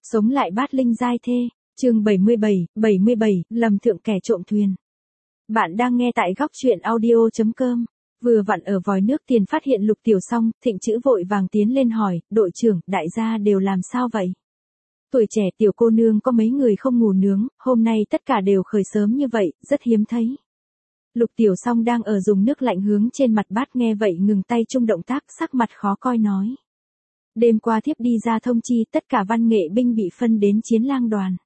Sống lại bát linh giai thê, chương 77, lầm thượng kẻ trộm thuyền. Bạn đang nghe tại góc truyện audio.com. Vừa vặn ở vòi nước tiền phát hiện Lục Tiểu Song, Thịnh Chữ vội vàng tiến lên hỏi, đội trưởng, đại gia đều làm sao vậy? Tuổi trẻ tiểu cô nương có mấy người không ngủ nướng, hôm nay tất cả đều khởi sớm như vậy, rất hiếm thấy. Lục Tiểu Song đang ở dùng nước lạnh hướng trên mặt bát nghe vậy ngừng tay chung động tác, sắc mặt khó coi nói. Đêm qua thiếp đi ra thông chi tất cả văn nghệ binh bị phân đến chiến lang đoàn.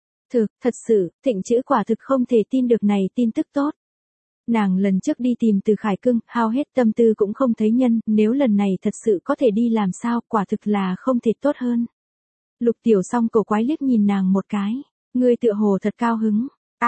Thật sự, Thịnh Chữ quả thực không thể tin được này tin tức tốt. Nàng lần trước đi tìm Từ Khải Cương, hao hết tâm tư cũng không thấy nhân, nếu lần này thật sự có thể đi làm sao, quả thực là không thể tốt hơn. Lục Tiểu Song cổ quái liếc nhìn nàng một cái, ngươi tựa hồ thật cao hứng.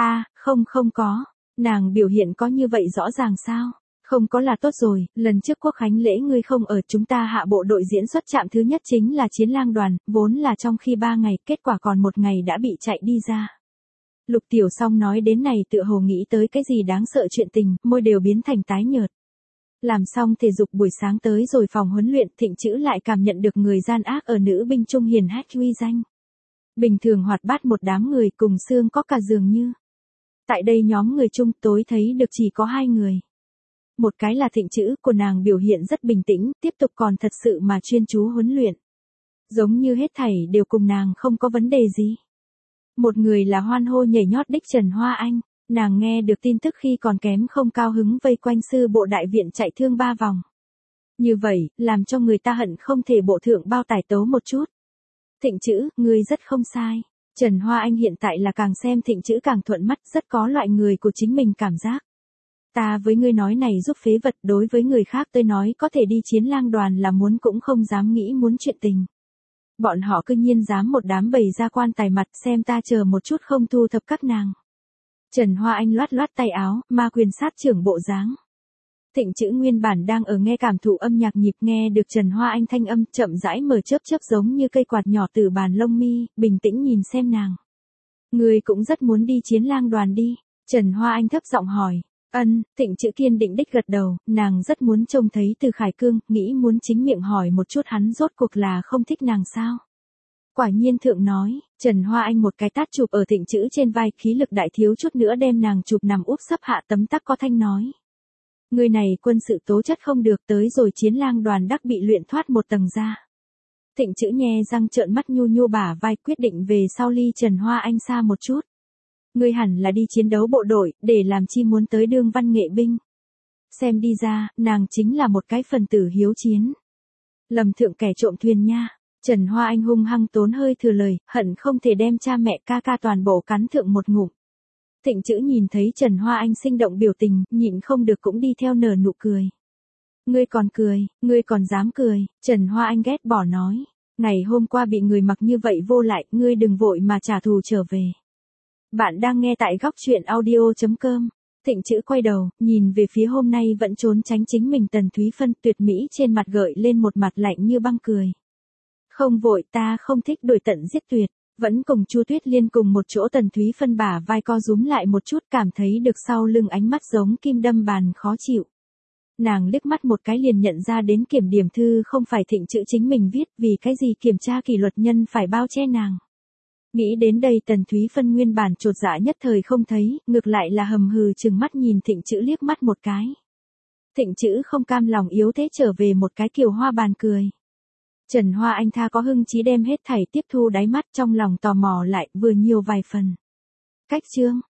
Không có, nàng biểu hiện có như vậy rõ ràng sao? Không có là tốt rồi, lần trước Quốc khánh lễ ngươi không ở, chúng ta hạ bộ đội diễn xuất trạm thứ nhất chính là chiến lang đoàn, vốn là trong khi 3 ngày, kết quả còn 1 ngày đã bị chạy đi ra. Lục Tiểu Song nói đến này tựa hồ nghĩ tới cái gì đáng sợ chuyện tình, môi đều biến thành tái nhợt. Làm xong thể dục buổi sáng tới rồi phòng huấn luyện, Thịnh Chữ lại cảm nhận được người gian ác ở nữ binh trung hiền hách uy danh. Bình thường hoạt bát một đám người cùng xương có cả dường như. Tại đây nhóm người chung tối thấy được chỉ có 2 người. Một cái là Thịnh Chữ, của nàng biểu hiện rất bình tĩnh, tiếp tục còn thật sự mà chuyên chú huấn luyện. Giống như hết thảy đều cùng nàng không có vấn đề gì. Một người là hoan hô nhảy nhót đích Trần Hoa Anh, nàng nghe được tin tức khi còn kém không cao hứng vây quanh sư bộ đại viện chạy thương 3 vòng. Như vậy, làm cho người ta hận không thể bộ thượng bao tải tấu một chút. Thịnh Chữ, ngươi rất không sai. Trần Hoa Anh hiện tại là càng xem Thịnh Chữ càng thuận mắt, rất có loại người của chính mình cảm giác. Ta với ngươi nói này giúp phế vật, đối với người khác tôi nói có thể đi chiến lang đoàn là muốn cũng không dám nghĩ muốn chuyện tình. Bọn họ cư nhiên dám một đám bầy ra quan tài mặt, xem ta chờ một chút không thu thập các nàng. Trần Hoa Anh loát tay áo, ma quyền sát trưởng bộ dáng. Thịnh Chữ nguyên bản đang ở nghe cảm thụ âm nhạc nhịp, nghe được Trần Hoa Anh thanh âm chậm rãi mở chớp giống như cây quạt nhỏ từ bàn lông mi, bình tĩnh nhìn xem nàng. Ngươi cũng rất muốn đi chiến lang đoàn đi. Trần Hoa Anh thấp giọng hỏi. Thịnh Chữ kiên định đích gật đầu, nàng rất muốn trông thấy Từ Khải Cương, nghĩ muốn chính miệng hỏi một chút hắn rốt cuộc là không thích nàng sao. Quả nhiên thượng nói, Trần Hoa Anh một cái tát chụp ở Thịnh Chữ trên vai, khí lực đại thiếu chút nữa đem nàng chụp nằm úp sấp hạ tấm tắc có thanh nói. Người này quân sự tố chất không được, tới rồi chiến lang đoàn đắc bị luyện thoát một tầng ra. Thịnh Chữ nhe răng trợn mắt nhu bả vai, quyết định về sau ly Trần Hoa Anh xa một chút. Ngươi hẳn là đi chiến đấu bộ đội, để làm chi muốn tới đương văn nghệ binh. Xem đi ra, nàng chính là một cái phần tử hiếu chiến. Lầm thượng kẻ trộm thuyền nha. Trần Hoa Anh hung hăng tốn hơi thừa lời, hận không thể đem cha mẹ ca toàn bộ cắn thượng một ngụm. Thịnh Chữ nhìn thấy Trần Hoa Anh sinh động biểu tình, nhịn không được cũng đi theo nở nụ cười. Ngươi còn dám cười, Trần Hoa Anh ghét bỏ nói. Ngày hôm qua bị người mặc như vậy vô lại, ngươi đừng vội mà trả thù trở về. Bạn đang nghe tại góc truyện audio.com. Thịnh Chữ quay đầu, nhìn về phía hôm nay vẫn trốn tránh chính mình Tần Thúy Phân, tuyệt mỹ trên mặt gợi lên một mặt lạnh như băng cười. Không vội, ta không thích đuổi tận giết tuyệt, vẫn cùng Chu Tuyết Liên cùng một chỗ. Tần Thúy Phân bả vai co rúm lại một chút, cảm thấy được sau lưng ánh mắt giống kim đâm bàn khó chịu. Nàng liếc mắt một cái liền nhận ra đến kiểm điểm thư không phải Thịnh Chữ chính mình viết, vì cái gì kiểm tra kỷ luật nhân phải bao che nàng. Nghĩ đến đây Tần Thúy Phân nguyên bản chột dạ nhất thời không thấy, ngược lại là hầm hừ chừng mắt nhìn Thịnh Chữ liếc mắt một cái. Thịnh Chữ không cam lòng yếu thế trở về một cái kiều hoa bàn cười. Trần Hoa Anh tha có hưng chí đem hết thảy tiếp thu đáy mắt, trong lòng tò mò lại vừa nhiều vài phần. Cách chương,